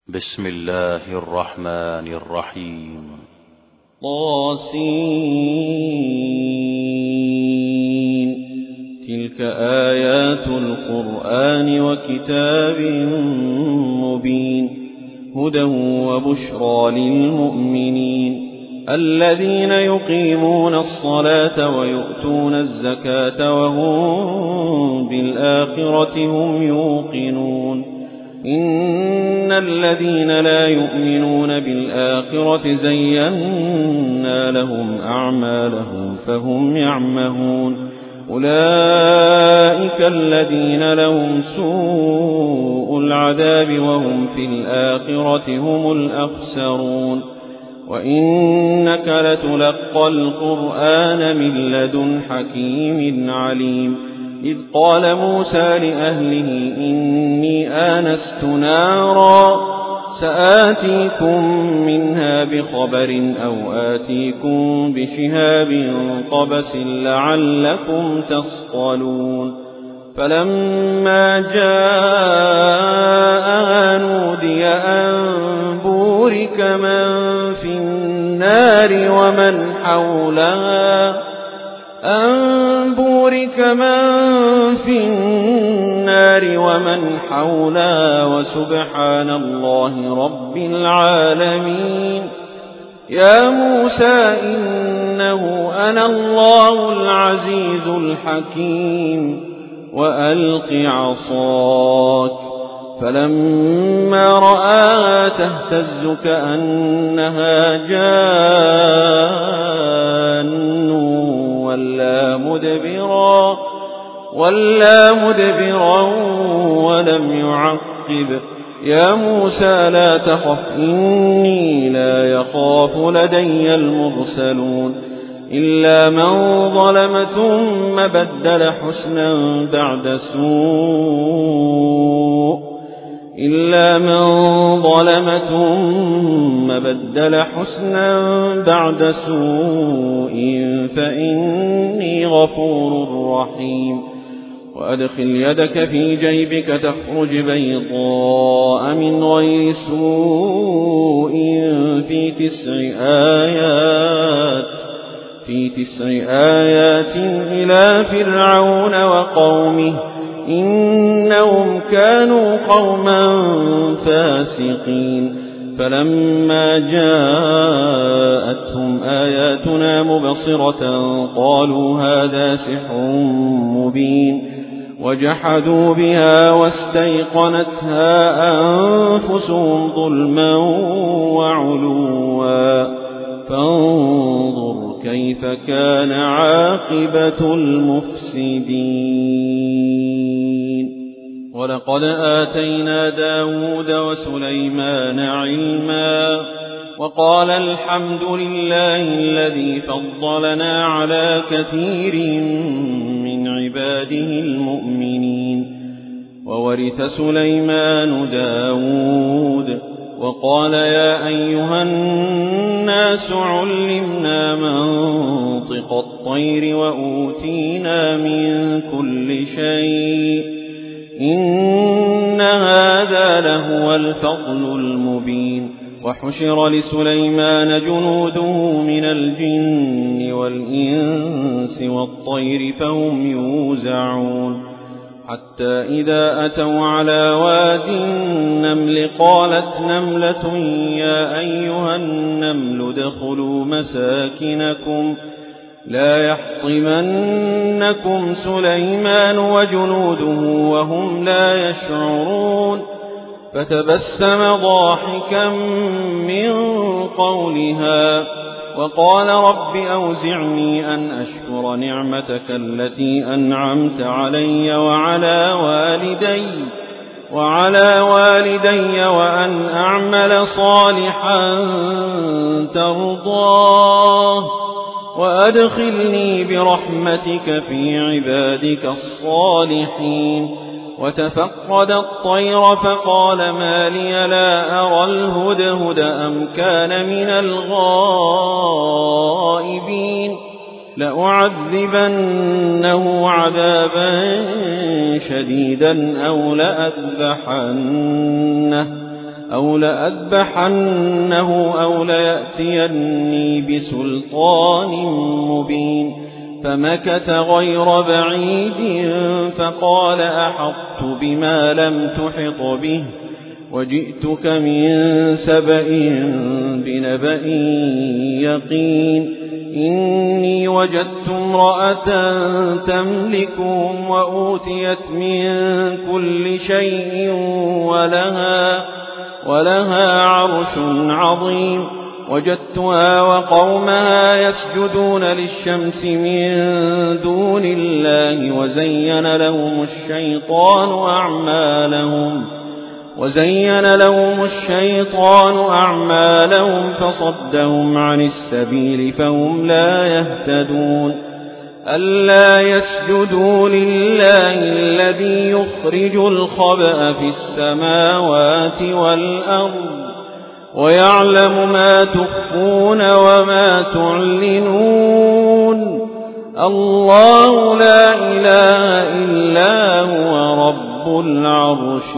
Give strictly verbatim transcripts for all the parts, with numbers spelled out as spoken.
بسم الله الرحمن الرحيم. طاسين. تلك آيات القرآن وكتاب مبين، هدى وبشرى للمؤمنين الذين يقيمون الصلاة ويؤتون الزكاة وهم بالآخرة هم يوقنون. إن الذين لا يؤمنون بالآخرة زينا لهم أعمالهم فهم يعمهون. أولئك الذين لهم سوء العذاب وهم في الآخرة هم الأخسرون. وإنك لتلقى القرآن من لدن حكيم عليم. إذ قال موسى لأهله إني آنست نارا سآتيكم منها بخبر أو آتيكم بشهاب قبس لعلكم تصطلون. فلما جاءها نودي أن بورك من في النار ومن حولها أن بورك من في النار ومن حولها وسبحان الله رب العالمين. يا موسى إنه أنا الله العزيز الحكيم وألق عصاك. فلما رآها تهتز كأنها جان ولا مدبرا ولا مدبرا ولم يعقب. يا موسى لا تخف إني لا يخاف لدي المرسلون. إلا من ظلم ثم بدل حسنا بعد سوء إلا من ظلم ثم بدل حسنا بعد سوء فإني غفور رحيم. وأدخل يدك في جيبك تخرج بيضاء من غير سوء في تسع آيات في تسع آيات إلى فرعون وقومه إنهم كانوا قوما فاسقين. فلما جاءتهم آياتنا مبصرة قالوا هذا سحر مبين، وجحدوا بها واستيقنتها أنفسهم ظلما وعلوا. فانظر كيف كان عاقبة المفسدين. ولقد آتينا داود وسليمان علما وقال الحمد لله الذي فضلنا على كثير من عباده المؤمنين. وورث سليمان داود وقال يا أيها الناس علمنا منطق الطير وأوتينا من كل شيء إن هذا لهو الفضل المبين. وحشر لسليمان جنوده من الجن والإنس والطير فهم يوزعون. حتى إذا أتوا على واد النمل قالت نملة يا أيها النمل ادخلوا مساكنكم لا يحطمنكم سليمان وجنوده وهم لا يشعرون. فتبسم ضاحكا من قولها وقال رب أوزعني أن أشكر نعمتك التي أنعمت علي وعلى والدي وعلى والدي وأن أعمل صالحا ترضاه وأدخلني برحمتك في عبادك الصالحين. وتفقد الطير فقال ما لي لا أرى الهدهد أم كان من الغائبين. لأعذبنه عذابا شديدا أو لأذبحنه, أو لأذبحنه أو ليأتيني بسلطان مبين. فمكث غير بعيد فقال أحطت بما لم تحط به وجئتك من سبأ بنبأ يقين. إني وجدت امرأة تملكهم وأوتيت من كل شيء ولها, ولها عرش عظيم. وجدتها وقومها يسجدون للشمس من دون الله وزين لهم الشيطان أعمالهم وزين لهم الشيطان أعمالهم فصدهم عن السبيل فهم لا يهتدون. ألا يسجدوا لله الذي يخرج الخبأ في السماوات والأرض ويعلم ما تخفون وما تعلنون. الله لا إله إلا هو رب العرش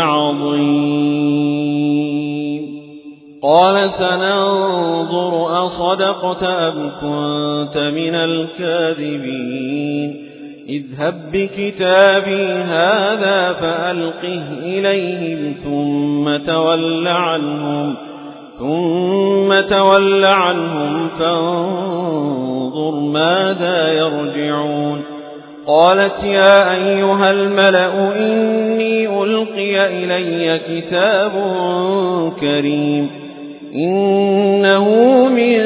العظيم. قال سننظر أصدقت أم كنت من الكاذبين. اذهب بكتابي هذا فألقه إليهم ثم تول عنهم ثم تول عنهم فانظر ماذا يرجعون. قالت يا أيها الملأ إني ألقي إلي كتاب كريم إنه من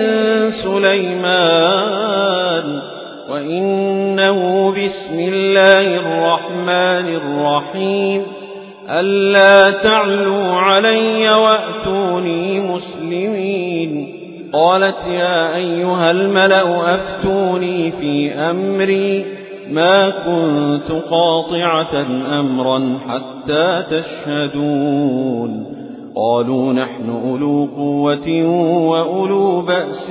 سليمان وإنه بسم الله الرحمن الرحيم ألا تعلوا علي وأتوني مسلمين. قالت يا أيها الملأ أفتوني في أمري ما كنت قاطعة أمرا حتى تشهدون. قالوا نحن أولو قوة وأولو بأس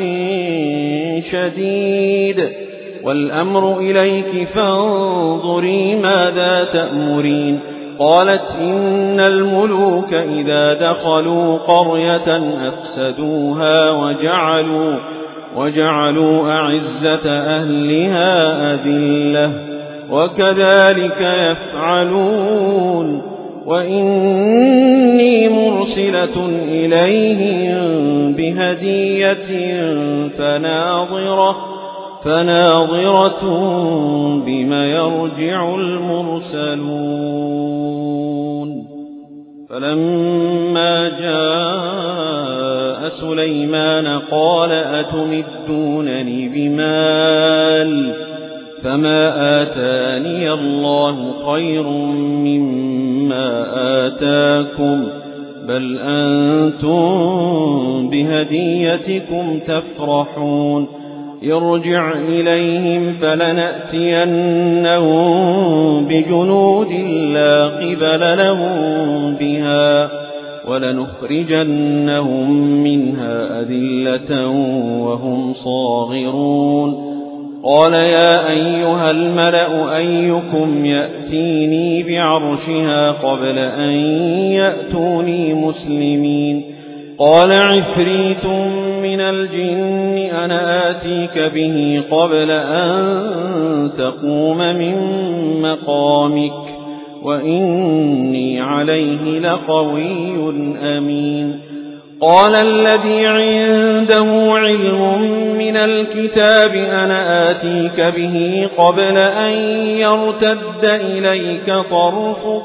شديد والأمر إليك فانظري ماذا تأمرين. قالت إن الملوك إذا دخلوا قرية أفسدوها وجعلوا, وجعلوا أعزة أهلها أذلة وكذلك يفعلون. وإني مرسلة إليهم بهدية فناظرة, فناظرة بما يرجع المرسلون. فلما جاء سليمان قال أتمدونني بمال فما آتاني الله خير مما آتاكم بل أنتم بهديتكم تفرحون. يرجع إليهم فلنأتينهم بجنود لا قبل لهم بها ولنخرجنهم منها أذلة وهم صاغرون. قال يا أيها الملأ أيكم يأتيني بعرشها قبل أن يأتوني مسلمين. قال عفريت من الجن أنا آتيك به قبل أن تقوم من مقامك وإني عليه لقوي أمين. قال الذي عنده علم من الكتاب أنا آتيك به قبل أن يرتد إليك طرفك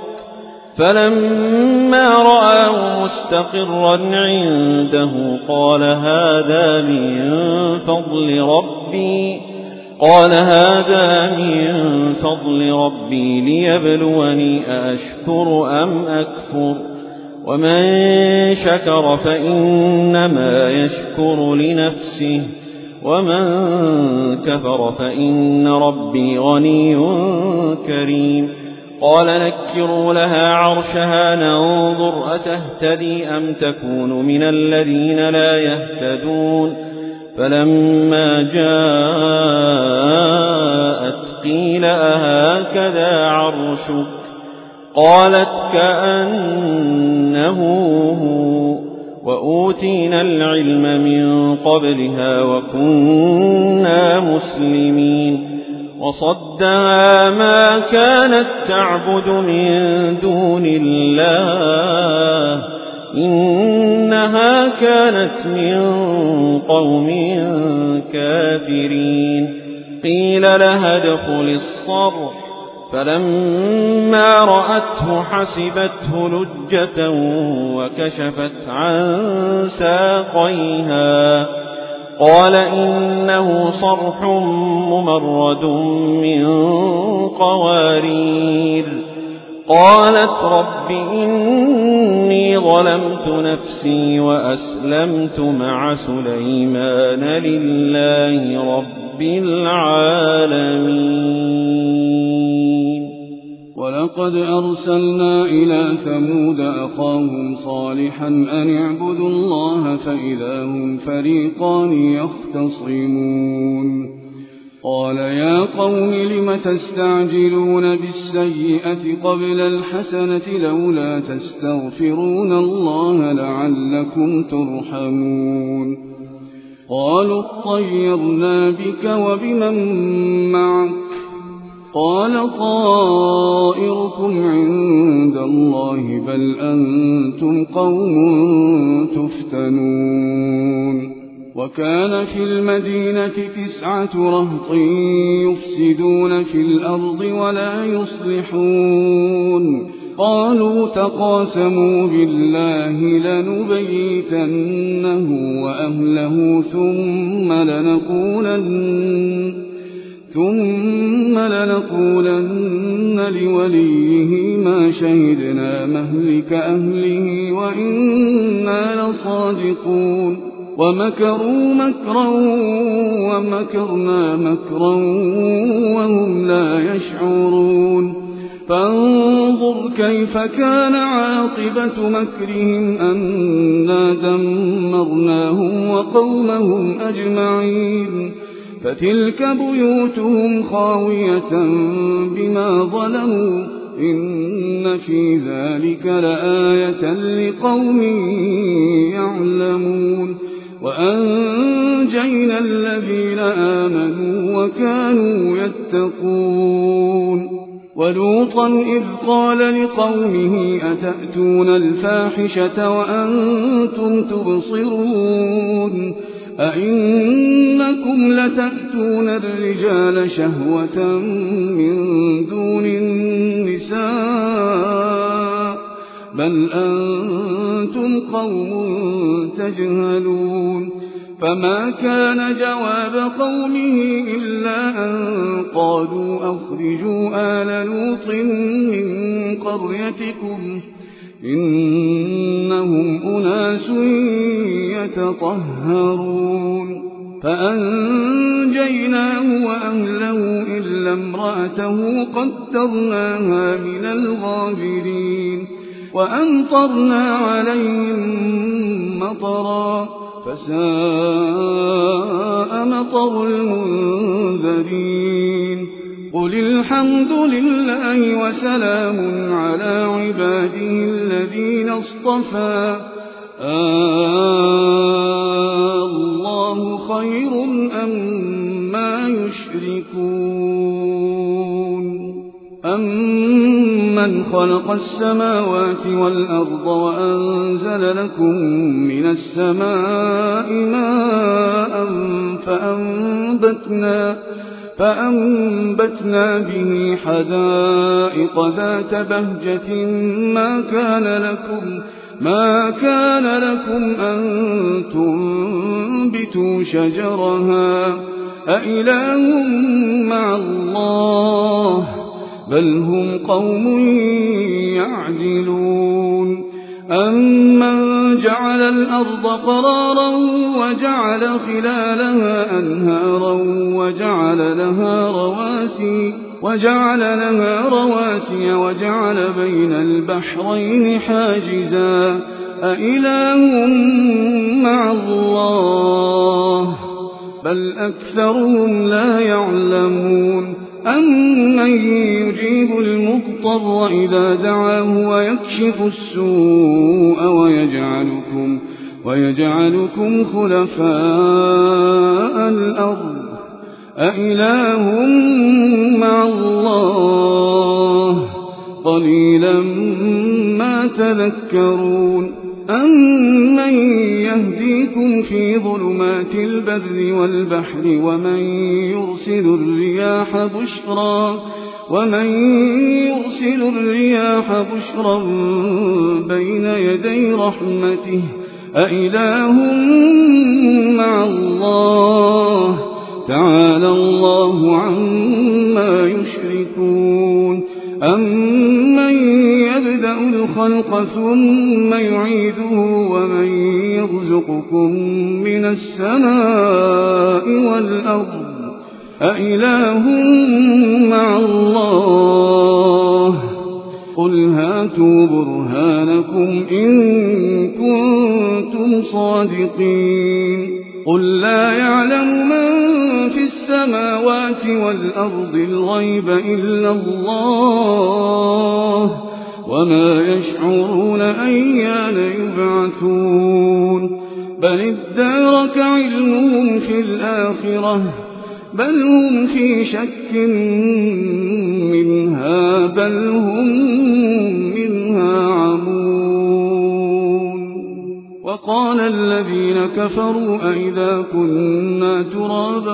فلما رآه مستقرا عنده قال هذا من فضل ربي قال هذا من فضل ربي ليبلوني أأشكر أم أكفر ومن شكر فإنما يشكر لنفسه ومن كفر فإن ربي غني كريم. قال نكروا لها عرشها ننظر أتهتدي أم تكون من الذين لا يهتدون. فلما جاءت قيل أهكذا عرشك قالت كأنه هو وأوتينا العلم من قبلها وكنا مسلمين وصدها ما كانت تعبد من دون الله إنها كانت من قوم كافرين قيل لها ادخل الصرح فلما رأته حسبته لجة وكشفت عن ساقيها قال إنه صرح ممرد من قوارير قالت رب إني ظلمت نفسي وأسلمت مع سليمان لله رب العالمين. ولقد أرسلنا إلى ثمود أخاهم صالحا أن اعبدوا الله فإذا هم فريقان يختصمون قال يا قوم لم تستعجلون بالسيئة قبل الحسنة لولا تستغفرون الله لعلكم ترحمون قالوا اطيرنا بك وبمن معك قال طائركم عند الله بل أنتم قوم تفتنون وكان في المدينة تسعة رهط يفسدون في الأرض ولا يصلحون قالوا تقاسموا بالله لنبيتنه وأهله ثم لنقولن ثم لنقولن لوليه ما شهدنا مهلك أهله وإنا لصادقون ومكروا مكرا ومكرنا مكرا وهم لا يشعرون فانظر كيف كان عاقبة مكرهم أنا دمرناهم وقومهم أجمعين فتلك بيوتهم خاوية بما ظلموا إن في ذلك لآية لقوم يعلمون وأنجينا الذين آمنوا وكانوا يتقون ولوطا إذ قال لقومه أتأتون الفاحشة وأنتم تبصرون أئنكم لتأتون الرجال شهوة من دون النساء بل أنتم قوم تجهلون فما كان جواب قومه إلا أن قالوا أخرجوا آل لوط من قريتكم إنهم أناس يتطهرون فأنجيناه وأهله إلا امرأته قدرناها من الغابرين وأمطرنا عليهم مطرا فساء مطر المنذرين قل الحمد لله وسلام على عباده الذين اصطفى الله خير أما يشركون أمن خلق السماوات والأرض وأنزل لكم من السماء ماء فأنبتنا فأنبتنا به حدائق ذات بهجة ما كان لكم ما كان لكم أن تنبتوا شجرها أإله مع الله بل هم قوم يعدلون أمن جعل الأرض قرارا وجعل خلالها أنهارا وجعل لها رواسي وجعل لها رواسي وجعل بين البحرين حاجزا أإله مع الله بل أكثرهم لا يعلمون أَمَّن يُجِيبُ الْمُضْطَرَّ إِذَا دَعَاهُ وَيَكْشِفُ السُّوءَ وَيَجْعَلُكُمْ وَيَجْعَلُكُمْ خُلَفَاءَ الْأَرْضِ أَإِلَٰهٌ مَّعَ اللَّهِ قَلِيلًا مَّا تَذَكَّرُونَ أَمَّن يَهْدِيكُمْ فِي ظُلُمَاتِ الْبَرِّ وَالْبَحْرِ وَمَن يُرْسِلُ الرِّيَاحَ بُشْرًا وَمَن يُرْسِلُ الرِّيَاحَ بُشْرًا بَيْنَ يَدَيْ رَحْمَتِهِ أَإِلَٰهٌ مَّعَ اللَّهِ تَعَالَى اللَّهُ عَمَّا يُشْرِكُونَ أَمَّن يَبْدَأُ الْخَلْقَ ثُمَّ يُعِيدُهُ وَمَن يَرْزُقُكُم مِّنَ السَّمَاءِ وَالْأَرْضِ أَإِلَٰهٌ مَّعَ اللَّهِ قُلْ هَاتُوا بُرْهَانَكُمْ إِن كُنتُمْ صَادِقِينَ قُل لَّا يَعْلَمُ مَن فِي السَّمَاوَاتِ وَالْأَرْضِ الْغَيْبَ إِلَّا اللَّهُ وَمَا يَشْعُرُونَ أَيَّانَ يُبْعَثُونَ بَلِ ادَّارَكَ عِلْمُهُمْ فِي الْآخِرَةِ بَلْ هُمْ فِي شَكٍّ مِّنْهَا بَلْ هُم مِّنْهَا عَمُونَ وَقَالَ الَّذِينَ كَفَرُوا أَإِذَا كُنَّا تُرَابًا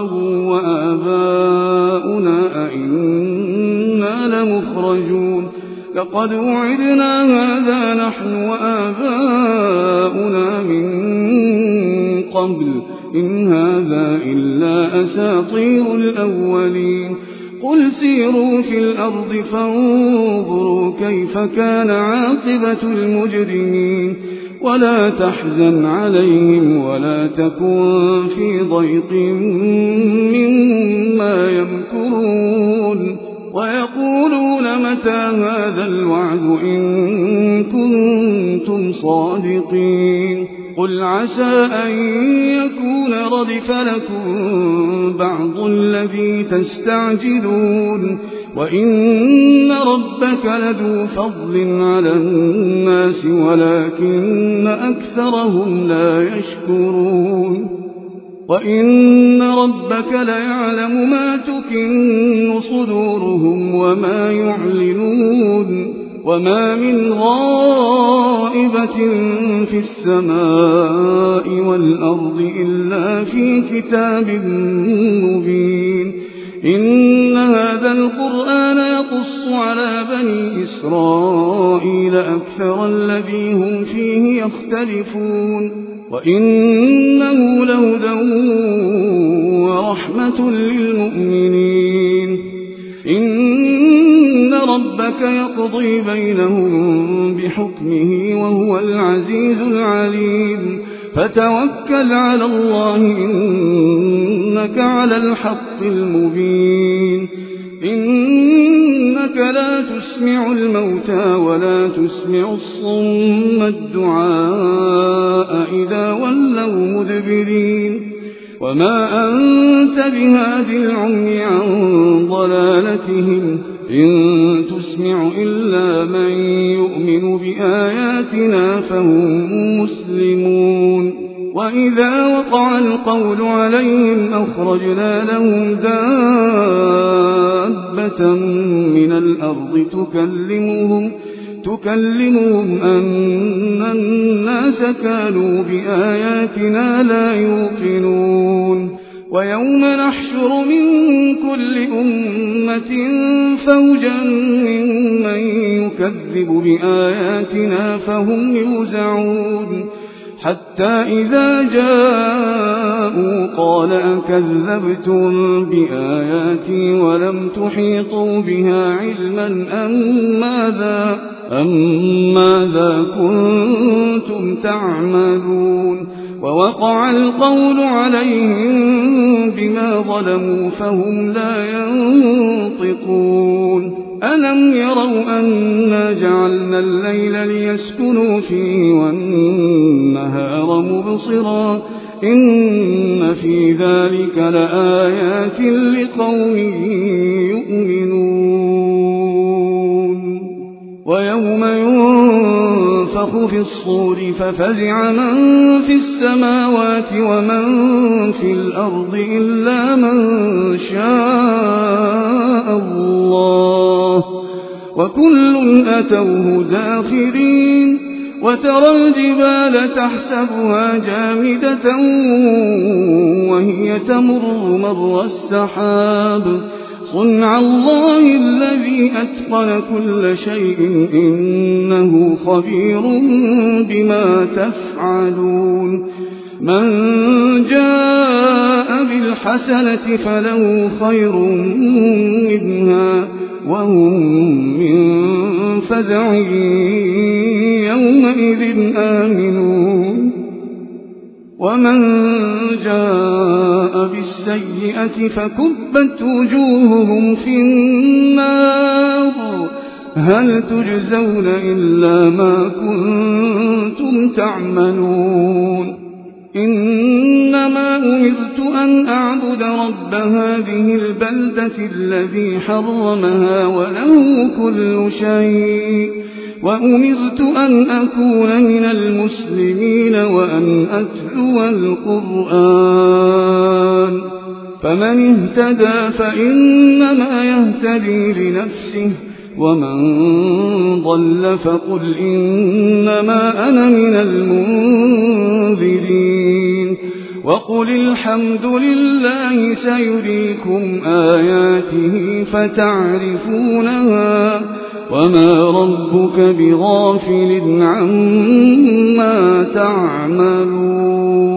وَآبَاؤُنَا أَإِنَّا لَمُخْرَجُونَ لَقَدْ وُعِدْنَا هَٰذَا نَحْنُ وَآبَاؤُنَا مِن قَبْلُ إِنْ هَٰذَا إِلَّا أَسَاطِيرُ الْأَوَّلِينَ قُلْ سِيرُوا فِي الْأَرْضِ فَانظُرُوا كَيْفَ كَانَ عَاقِبَةُ الْمُجْرِمِينَ وَلَا تَحْزَنْ عَلَيْهِمْ وَلَا تَكُن فِي ضَيْقٍ مِّمَّا يَمْكُرُونَ وَيَقُولُونَ مَتَىٰ هَٰذَا الْوَعْدُ إِن كُنتُمْ صَادِقِينَ قُلْ عَسَىٰ أَن يَكُونَ رَدِفَ لَكُم بَعْضُ الَّذِي تَسْتَعْجِلُونَ وَإِنَّ رَبَّكَ لَذُو فَضْلٍ عَلَى النَّاسِ وَلَٰكِنَّ أَكْثَرَهُمْ لَا يَشْكُرُونَ وَإِنَّ رَبَّكَ لَيَعْلَمُ مَا تُكِنُّ صُدُورُهُمْ وَمَا يُعْلِنُونَ وَمَا مِنْ غَائِبَةٍ فِي السَّمَاءِ وَالْأَرْضِ إِلَّا فِي كِتَابٍ مُّبِينٍ إِنَّ هَٰذَا الْقُرْآنَ يَقُصُّ عَلَىٰ بَنِي إِسْرَائِيلَ أَكْثَرَ الَّذِي هُمْ فِيهِ يَخْتَلِفُونَ وَإِنَّهُ لَهُدًى وَرَحْمَةٌ لِّلْمُؤْمِنِينَ إِنَّ رَبَّكَ يَقْضِي بَيْنَهُم بِحُكْمِهِ وَهُوَ الْعَزِيزُ الْعَلِيمُ فَتَوَكَّلْ عَلَى اللَّهِ إِنَّكَ عَلَى الْحَقِّ الْمُبِينِ إِنَّكَ لَا تُسْمِعُ الْمَوْتَىٰ وَلَا تُسْمِعُ الصُّمَّ الدُّعَاءَ إِذَا وَلَّوْا مُدْبِرِينَ وَمَا أَنتَ بِهَادِ الْعُمْيِ عَن ضَلَالَتِهِمْ إِن تُسْمِعُ إِلَّا مَن يُؤْمِنُ بِآيَاتِنَا فَهُم مُّسْلِمُونَ وَإِذَا وَقَعَ الْقَوْلُ عَلَيْهِمْ أَخْرَجْنَا لَهُمْ دَابَّةً مِّنَ الْأَرْضِ تُكَلِّمُهُمْ تُكَلِّمُهُمْ أَنَّ النَّاسَ كَانُوا بِآيَاتِنَا لَا يُوقِنُونَ وَيَوْمَ نَحْشُرُ مِن كُلِّ أُمَّةٍ فَوْجًا مِّمَّن يُكَذِّبُ بِآيَاتِنَا فَهُمْ يُوزَعُونَ حَتَّىٰ إِذَا جَاءُوا قَالَ أَكَذَّبْتُم بِآيَاتِي وَلَمْ تُحِيطُوا بِهَا عِلْمًا أَم مَّاذَا أَم ماذا كُنتُمْ تَعْمَلُونَ وَوَقَعَ الْقَوْلُ عَلَيْهِم بِمَا ظَلَمُوا فَهُمْ لَا يَنطِقُونَ أَلَمْ يَرَوْا أَنَّا جَعَلْنَا اللَّيْلَ لِيَسْكُنُوا فِيهِ وَالنَّهَارَ مُبْصِرًا إن في ذلك لآيات لقوم يؤمنون ويوم ينفخ في الصور ففزع من في السماوات ومن في الأرض إلا من شاء الله وكل أتوه داخرين وترى الجبال تحسبها جامدة وهي تمر مر السحاب صنع الله الذي أتقن كل شيء إنه خبير بما تفعلون من جاء بالحسنة فله خير منها وهم من فزع يومئذ آمنون ومن جاء بالسيئة فكبت وجوههم في النار هل تجزون إلا ما كنتم تعملون إنما أمرت أن أعبد رب هذه البلدة الذي حرمها وله كل شيء وأمرت أن أكون من المسلمين وأن أتلو القرآن فمن اهتدى فإنما يهتدي لنفسه ومن ضل فقل إنما أنا من المنذرين وقل الحمد لله سيريكم آياته فتعرفونها وما ربك بغافل عما تعملون